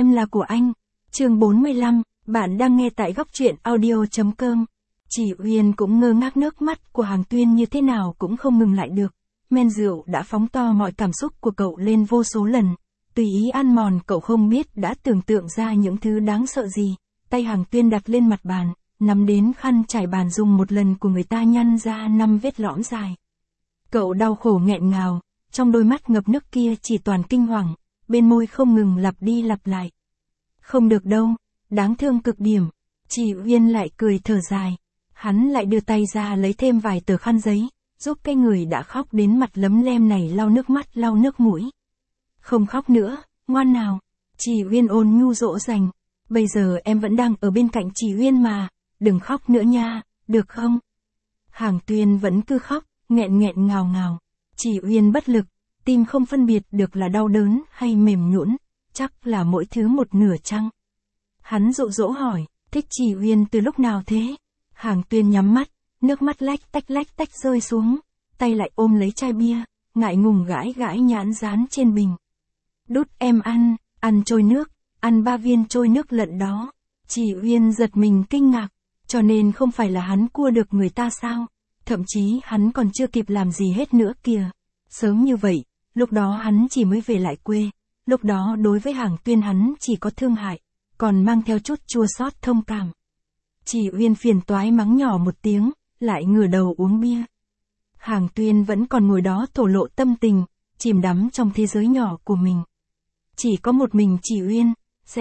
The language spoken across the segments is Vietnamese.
Em là của anh. Chương 45, bạn đang nghe tại góc truyện audio.com. Chị Uyên cũng ngơ ngác, nước mắt của Hàng Tuyên như thế nào cũng không ngừng lại được. Men rượu đã phóng to mọi cảm xúc của cậu lên vô số lần. Tùy ý ăn mòn, cậu không biết đã tưởng tượng ra những thứ đáng sợ gì. Tay Hàng Tuyên đặt lên mặt bàn, nắm đến khăn trải bàn dùng một lần của người ta nhăn ra 5 vết lõm dài. Cậu đau khổ nghẹn ngào, trong đôi mắt ngập nước kia chỉ toàn kinh hoàng, bên môi không ngừng lặp đi lặp lại. Không được đâu, đáng thương cực điểm. Chị Uyên lại cười thở dài. Hắn lại đưa tay ra lấy thêm vài tờ khăn giấy, giúp cái người đã khóc đến mặt lấm lem này lau nước mắt lau nước mũi. Không khóc nữa, ngoan nào. Chị Uyên ôn nhu dỗ dành. Bây giờ em vẫn đang ở bên cạnh chị Uyên mà, đừng khóc nữa nha, được không? Hàng Tuyên vẫn cứ khóc, nghẹn nghẹn ngào ngào. Chị Uyên bất lực, tim không phân biệt được là đau đớn hay mềm nhũn, chắc là mỗi thứ một nửa chăng? Hắn dụ dỗ hỏi, thích chị Uyên từ lúc nào thế? Hàng Tuyên nhắm mắt, nước mắt lách tách rơi xuống, tay lại ôm lấy chai bia, ngại ngùng gãi gãi nhãn dán trên bình. Đút em ăn trôi nước, ăn 3 viên trôi nước lận đó. Chị Uyên giật mình kinh ngạc, cho nên không phải là hắn cua được người ta sao? Thậm chí hắn còn chưa kịp làm gì hết nữa kìa. Sớm như vậy, lúc đó hắn chỉ mới về lại quê, lúc đó đối với Hàng Tuyên hắn chỉ có thương hại, còn mang theo chút chua xót thông cảm. Chị Uyên phiền toái mắng nhỏ một tiếng, lại ngửa đầu uống bia. Hàng Tuyên vẫn còn ngồi đó thổ lộ tâm tình, chìm đắm trong thế giới nhỏ của mình. Chỉ có một mình chị Uyên,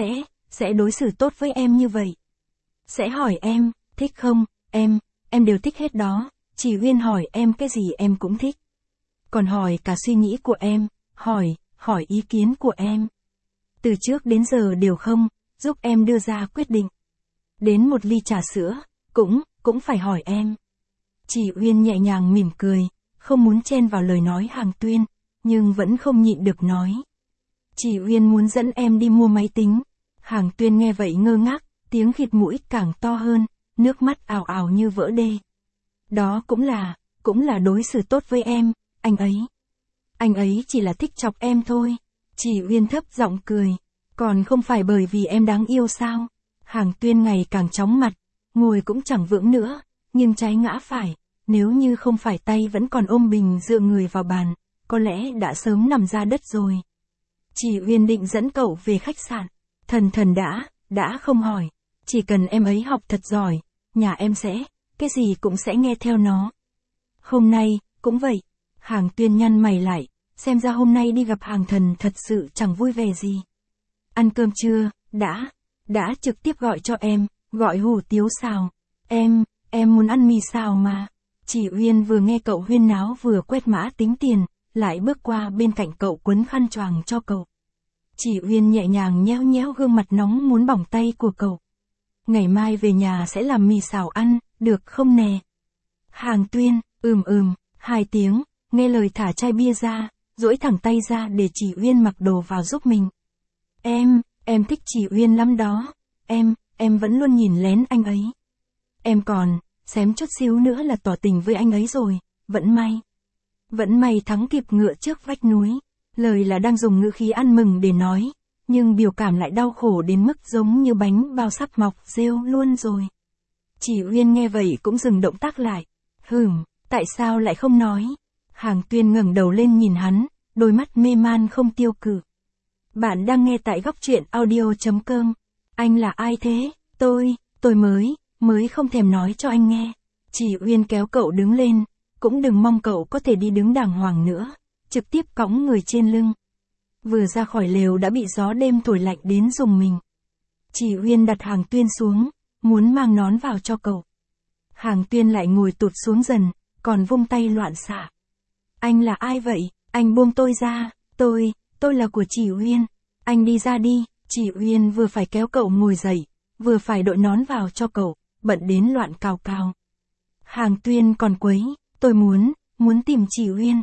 sẽ đối xử tốt với em như vậy. Sẽ hỏi em, thích không, em đều thích hết đó. Chị Uyên hỏi em cái gì em cũng thích. Còn hỏi cả suy nghĩ của em, hỏi ý kiến của em. Từ trước đến giờ đều không, giúp em đưa ra quyết định. Đến một ly trà sữa, cũng phải hỏi em. Chị Uyên nhẹ nhàng mỉm cười, không muốn chen vào lời nói Hàng Tuyên, nhưng vẫn không nhịn được nói. Chị Uyên muốn dẫn em đi mua máy tính. Hàng Tuyên nghe vậy ngơ ngác, tiếng khịt mũi càng to hơn, nước mắt ào ào như vỡ đê. Đó cũng là đối xử tốt với em, anh ấy chỉ là thích chọc em thôi. Chị Uyên thấp giọng cười, còn không phải bởi vì em đáng yêu sao? Hàng Tuyên ngày càng chóng mặt, ngồi cũng chẳng vững nữa, nghiêng trái ngã phải, nếu như không phải tay vẫn còn ôm bình dựa người vào bàn, có lẽ đã sớm nằm ra đất rồi. Chị Uyên định dẫn cậu về khách sạn, thần đã không hỏi, chỉ cần em ấy học thật giỏi, nhà em cái gì cũng sẽ nghe theo nó. Hôm nay, cũng vậy. Hàng Tuyên nhăn mày lại, xem ra hôm nay đi gặp Hàng Thần thật sự chẳng vui vẻ gì. Ăn cơm chưa, đã trực tiếp gọi cho em, gọi hủ tiếu xào. Em muốn ăn mì xào mà. Chị Uyên vừa nghe cậu huyên náo vừa quét mã tính tiền, lại bước qua bên cạnh cậu quấn khăn choàng cho cậu. Chị Uyên nhẹ nhàng nhéo nhéo gương mặt nóng muốn bỏng tay của cậu. Ngày mai về nhà sẽ làm mì xào ăn, được không nè? Hàng Tuyên, 2 tiếng, nghe lời thả chai bia ra, duỗi thẳng tay ra để chị Uyên mặc đồ vào giúp mình. Em thích chị Uyên lắm đó, em vẫn luôn nhìn lén anh ấy. Em còn, xém chút xíu nữa là tỏ tình với anh ấy rồi, vẫn may thắng kịp ngựa trước vách núi. Lời là đang dùng ngữ khí ăn mừng để nói, nhưng biểu cảm lại đau khổ đến mức giống như bánh bao sắp mọc rêu luôn rồi. Chị Uyên nghe vậy cũng dừng động tác lại. Tại sao lại không nói? Hàng Tuyên ngẩng đầu lên nhìn hắn, đôi mắt mê man không tiêu cự. Bạn đang nghe tại góc truyện audio.com. Anh là ai thế? Tôi mới không thèm nói cho anh nghe. Chị Uyên kéo cậu đứng lên, cũng đừng mong cậu có thể đi đứng đàng hoàng nữa, trực tiếp cõng người trên lưng. Vừa ra khỏi lều đã bị gió đêm thổi lạnh đến rùng mình. Chị Uyên đặt Hàng Tuyên xuống, muốn mang nón vào cho cậu. Hàng Tuyên lại ngồi tụt xuống dần, còn vung tay loạn xạ. Anh là ai vậy? Anh buông tôi ra, tôi là của chị Uyên. Anh đi ra đi. Chị Uyên vừa phải kéo cậu ngồi dậy, vừa phải đội nón vào cho cậu, bận đến loạn cào cào. Hàng Tuyên còn quấy, tôi muốn tìm chị Uyên.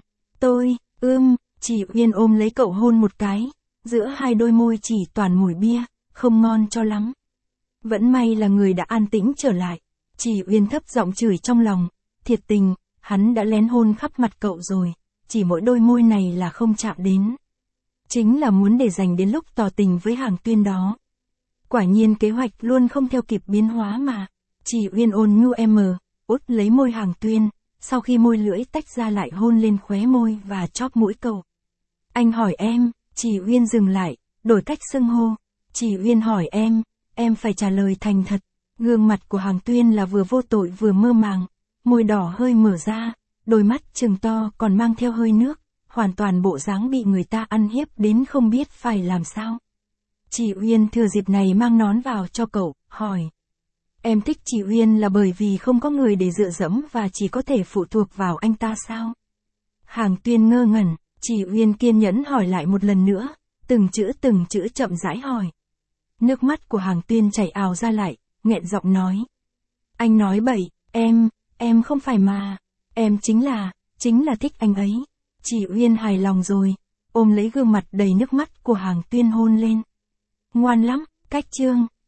Chị Uyên ôm lấy cậu hôn một cái, giữa hai đôi môi chỉ toàn mùi bia, không ngon cho lắm. Vẫn may là người đã an tĩnh trở lại. Chị Uyên thấp giọng chửi trong lòng, thiệt tình, hắn đã lén hôn khắp mặt cậu rồi, chỉ mỗi đôi môi này là không chạm đến. Chính là muốn để dành đến lúc tỏ tình với Hàng Tuyên đó. Quả nhiên kế hoạch luôn không theo kịp biến hóa mà. Chỉ Uyên ôn nhu út lấy môi Hàng Tuyên, sau khi môi lưỡi tách ra lại hôn lên khóe môi và chóp mũi cậu. Anh hỏi em, Chỉ Uyên dừng lại, đổi cách xưng hô. Chỉ Uyên hỏi em phải trả lời thành thật. Gương mặt của Hàng Tuyên là vừa vô tội vừa mơ màng, môi đỏ hơi mở ra, đôi mắt trừng to còn mang theo hơi nước, hoàn toàn bộ dáng bị người ta ăn hiếp đến không biết phải làm sao. Chỉ Uyên thừa dịp này mang nón vào cho cậu, hỏi. Em thích Chỉ Uyên là bởi vì không có người để dựa dẫm và chỉ có thể phụ thuộc vào anh ta sao? Hàng Tuyên ngơ ngẩn, Chỉ Uyên kiên nhẫn hỏi lại một lần nữa, từng chữ chậm rãi hỏi. Nước mắt của Hàng Tuyên chảy ào ra lại, nghẹn giọng nói. Anh nói bậy, em không phải mà, em chính là thích anh ấy. Chỉ Uyên hài lòng rồi, ôm lấy gương mặt đầy nước mắt của Hàng Tuyên hôn lên. Ngoan lắm, cách chương.